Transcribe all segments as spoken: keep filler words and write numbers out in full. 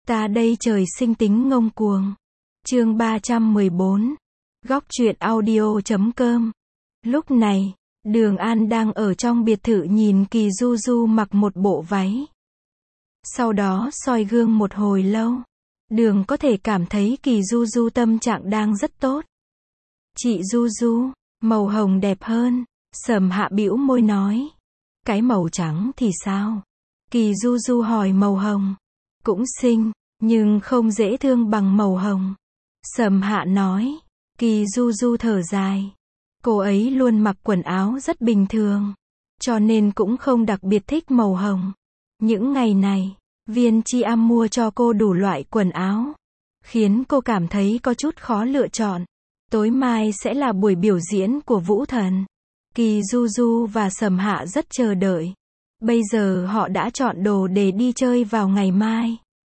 Ta đây trời sinh tính ngông cuồng. Chương ba trăm mười bốn. Góc truyện audio chấm com. Lúc này, Đường An đang ở trong biệt thự nhìn Kỳ Du Du mặc một bộ váy. Sau đó soi gương một hồi lâu. Đường có thể cảm thấy Kỳ Du Du tâm trạng đang rất tốt. Chị Du Du, màu hồng đẹp hơn. Sầm Hạ bĩu môi nói. Cái màu trắng thì sao? Kỳ Du Du hỏi. Màu hồng cũng xinh, nhưng không dễ thương bằng màu hồng. Sầm Hạ nói. Kỳ Du Du thở dài. Cô ấy luôn mặc quần áo rất bình thường, cho nên cũng không đặc biệt thích màu hồng. Những ngày này, Viên Chi Am mua cho cô đủ loại quần áo, khiến cô cảm thấy có chút khó lựa chọn. Tối mai sẽ là buổi biểu diễn của Vũ Thần. Kỳ Du Du và Sầm Hạ rất chờ đợi. Bây giờ họ đã chọn đồ để đi chơi vào ngày mai.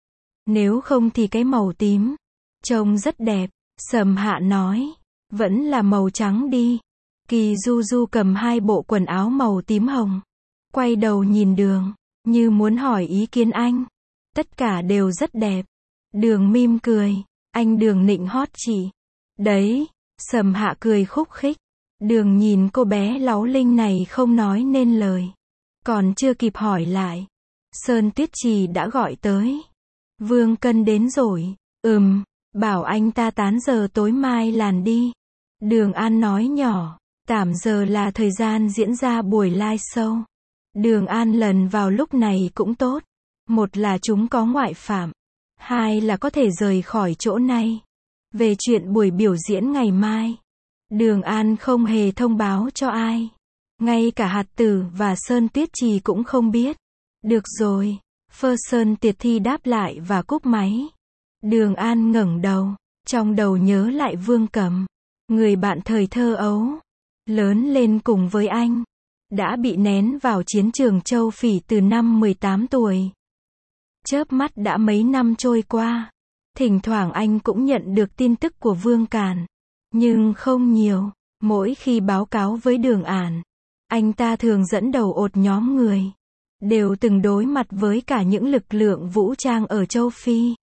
Nếu không thì cái màu tím trông rất đẹp. Sầm Hạ nói. Vẫn là màu trắng đi. Kỳ Du Du cầm hai bộ quần áo màu tím hồng, quay đầu nhìn Đường, như muốn hỏi ý kiến anh. Tất cả đều rất đẹp. Đường mỉm cười. Anh Đường nịnh hót chị. Đấy. Sầm Hạ cười khúc khích. Đường nhìn cô bé láu linh này không nói nên lời. Còn chưa kịp hỏi lại, Sơn Tuyết Trì đã gọi tới. Vương Cân đến rồi. Ừm, bảo anh ta tán giờ tối mai làn đi. Đường An nói nhỏ. Tạm giờ là thời gian diễn ra buổi live show. Đường An lần vào lúc này cũng tốt. Một là chúng có ngoại phạm. Hai là có thể rời khỏi chỗ này. Về chuyện buổi biểu diễn ngày mai, Đường An không hề thông báo cho ai. Ngay cả Hạt Tử và Sơn Tuyết Trì cũng không biết. Được rồi. Phơ Sơn Tiệt Thi đáp lại và cúp máy. Đường An ngẩng đầu. Trong đầu nhớ lại Vương Cẩm, người bạn thời thơ ấu, lớn lên cùng với anh, đã bị nén vào chiến trường Châu Phỉ từ năm mười tám tuổi. Chớp mắt đã mấy năm trôi qua. Thỉnh thoảng anh cũng nhận được tin tức của Vương Càn, nhưng không nhiều. Mỗi khi báo cáo với Đường An, anh ta thường dẫn đầu ột nhóm người, đều từng đối mặt với cả những lực lượng vũ trang ở Châu Phi.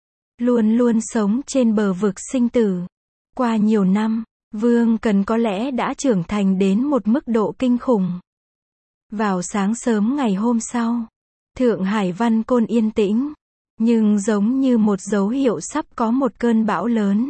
Luôn luôn sống trên bờ vực sinh tử. Qua nhiều năm, Vương Cần có lẽ đã trưởng thành đến một mức độ kinh khủng. Vào sáng sớm ngày hôm sau, Thượng Hải Văn Côn yên tĩnh, nhưng giống như một dấu hiệu sắp có một cơn bão lớn.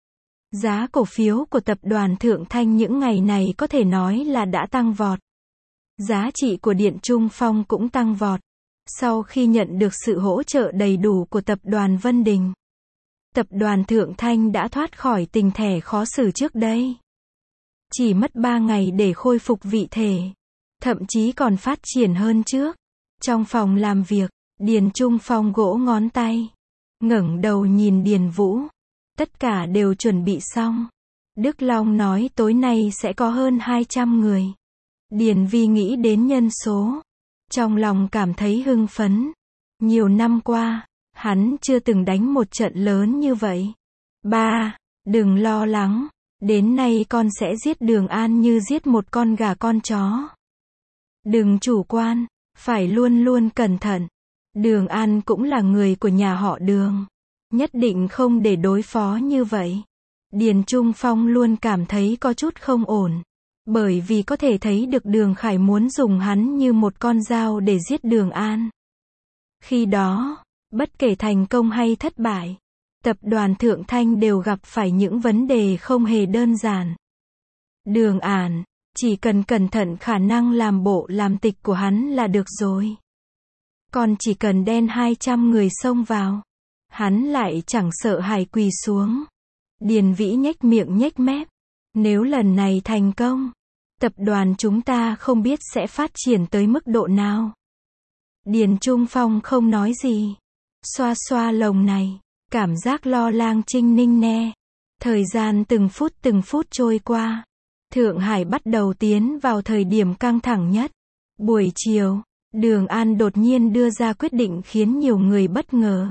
Giá cổ phiếu của tập đoàn Thượng Thanh những ngày này có thể nói là đã tăng vọt. Giá trị của Điện Trung Phong cũng tăng vọt. Sau khi nhận được sự hỗ trợ đầy đủ của tập đoàn Vân Đình, tập đoàn Thượng Thanh đã thoát khỏi tình thẻ khó xử trước đây. Chỉ mất ba ngày để khôi phục vị thể, thậm chí còn phát triển hơn trước. Trong phòng làm việc, Điền Trung Phong gỗ ngón tay, ngẩng đầu nhìn Điền Vũ. Tất cả đều chuẩn bị xong. Đức Long nói tối nay sẽ có hơn hai trăm người. Điền Vi nghĩ đến nhân số, trong lòng cảm thấy hưng phấn. Nhiều năm qua, hắn chưa từng đánh một trận lớn như vậy. Ba, đừng lo lắng. Đến nay con sẽ giết Đường An như giết một con gà con chó. Đừng chủ quan, phải luôn luôn cẩn thận. Đường An cũng là người của nhà họ Đường, nhất định không để đối phó như vậy. Điền Trung Phong luôn cảm thấy có chút không ổn, bởi vì có thể thấy được Đường Khải muốn dùng hắn như một con dao để giết Đường An. Khi đó, bất kể thành công hay thất bại, tập đoàn Thượng Thanh đều gặp phải những vấn đề không hề đơn giản. Đường An, chỉ cần cẩn thận khả năng làm bộ làm tịch của hắn là được rồi. Còn chỉ cần đen hai trăm người xông vào, hắn lại chẳng sợ hãi quỳ xuống. Điền Vĩ nhếch miệng nhếch mép. Nếu lần này thành công, tập đoàn chúng ta không biết sẽ phát triển tới mức độ nào. Điền Trung Phong không nói gì. Xoa xoa lồng này, cảm giác lo lang trinh ninh nè. Thời gian từng phút từng phút trôi qua. Thượng Hải bắt đầu tiến vào thời điểm căng thẳng nhất. Buổi chiều, Đường An đột nhiên đưa ra quyết định khiến nhiều người bất ngờ.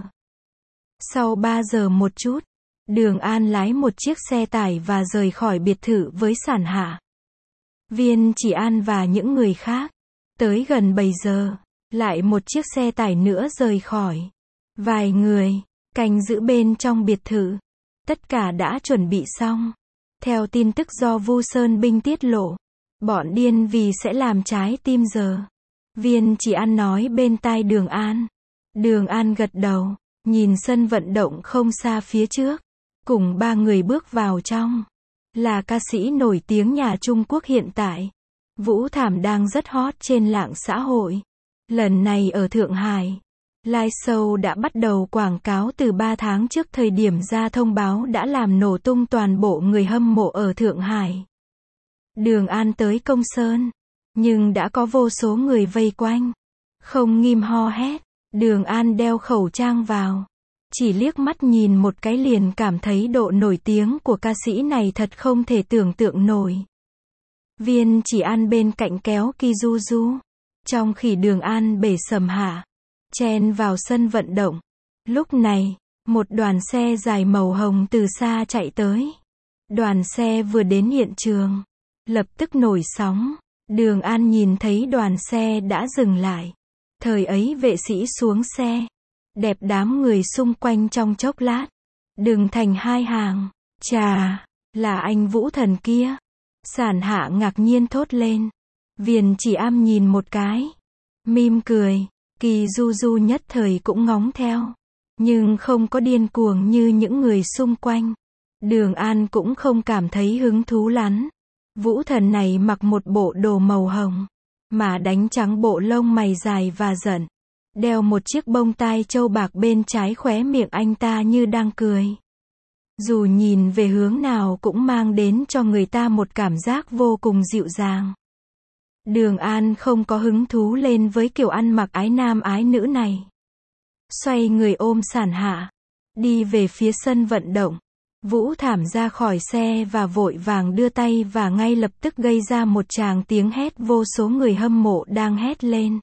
Sau ba giờ một chút, Đường An lái một chiếc xe tải và rời khỏi biệt thự với Sản Hạ, Viên Chỉ An và những người khác. Tới gần bảy giờ, lại một chiếc xe tải nữa rời khỏi. Vài người, canh giữ bên trong biệt thự. Tất cả đã chuẩn bị xong. Theo tin tức do Vu Sơn Binh tiết lộ, bọn điên vì sẽ làm trái tim giờ. Viên Chỉ An nói bên tai Đường An. Đường An gật đầu, nhìn sân vận động không xa phía trước. Cùng ba người bước vào trong. Là ca sĩ nổi tiếng nhà Trung Quốc hiện tại. Vũ Thảm đang rất hot trên mạng xã hội. Lần này ở Thượng Hải, live show đã bắt đầu quảng cáo từ ba tháng trước, thời điểm ra thông báo đã làm nổ tung toàn bộ người hâm mộ ở Thượng Hải. Đường An tới Công Sơn, nhưng đã có vô số người vây quanh. Không ngim ho hét, Đường An đeo khẩu trang vào. Chỉ liếc mắt nhìn một cái liền cảm thấy độ nổi tiếng của ca sĩ này thật không thể tưởng tượng nổi. Viên Chỉ An bên cạnh kéo Kizuzu. Trong khi Đường An bể sầm hạ, chen vào sân vận động. Lúc này, một đoàn xe dài màu hồng từ xa chạy tới. Đoàn xe vừa đến hiện trường, lập tức nổi sóng. Đường An nhìn thấy đoàn xe đã dừng lại. Thời ấy vệ sĩ xuống xe. Đẹp đám người xung quanh trong chốc lát. Đừng thành hai hàng. Chà, là anh Vũ Thần kia. Sản Hạ ngạc nhiên thốt lên. Viên Chỉ Am nhìn một cái. Mỉm cười. Kizuzu nhất thời cũng ngóng theo. Nhưng không có điên cuồng như những người xung quanh. Đường An cũng không cảm thấy hứng thú lắm. Vũ Thần này mặc một bộ đồ màu hồng. Mà đánh trắng bộ lông mày dài và giận. Đeo một chiếc bông tai châu bạc bên trái, khóe miệng anh ta như đang cười. Dù nhìn về hướng nào cũng mang đến cho người ta một cảm giác vô cùng dịu dàng. Đường An không có hứng thú lên với kiểu ăn mặc ái nam ái nữ này. Xoay người ôm Sản Hạ. Đi về phía sân vận động. Vũ Thảm ra khỏi xe và vội vàng đưa tay và ngay lập tức gây ra một tràng tiếng hét, vô số người hâm mộ đang hét lên.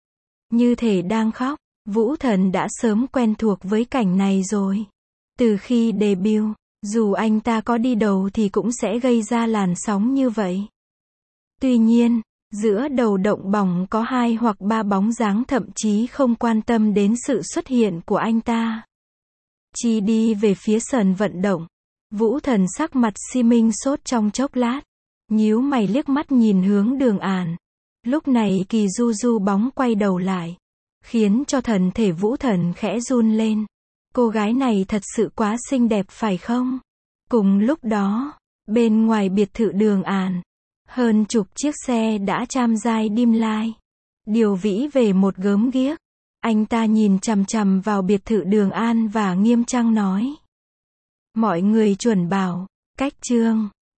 Như thể đang khóc. Vũ Thần đã sớm quen thuộc với cảnh này rồi. Từ khi debut, dù anh ta có đi đầu thì cũng sẽ gây ra làn sóng như vậy. Tuy nhiên, giữa đầu động bỏng có hai hoặc ba bóng dáng thậm chí không quan tâm đến sự xuất hiện của anh ta. Chỉ đi về phía sân vận động. Vũ Thần sắc mặt xi minh sốt trong chốc lát. Nhíu mày liếc mắt nhìn hướng Đường An. Lúc này Kizuzu bóng quay đầu lại. Khiến cho thần thể Vũ Thần khẽ run lên. Cô gái này thật sự quá xinh đẹp phải không? Cùng lúc đó, bên ngoài biệt thự Đường An, hơn chục chiếc xe đã cham dai dim lai. Điều vĩ về một gớm ghiếc. Anh ta nhìn chằm chằm vào biệt thự Đường An và nghiêm trang nói. Mọi người chuẩn bảo, cách trương.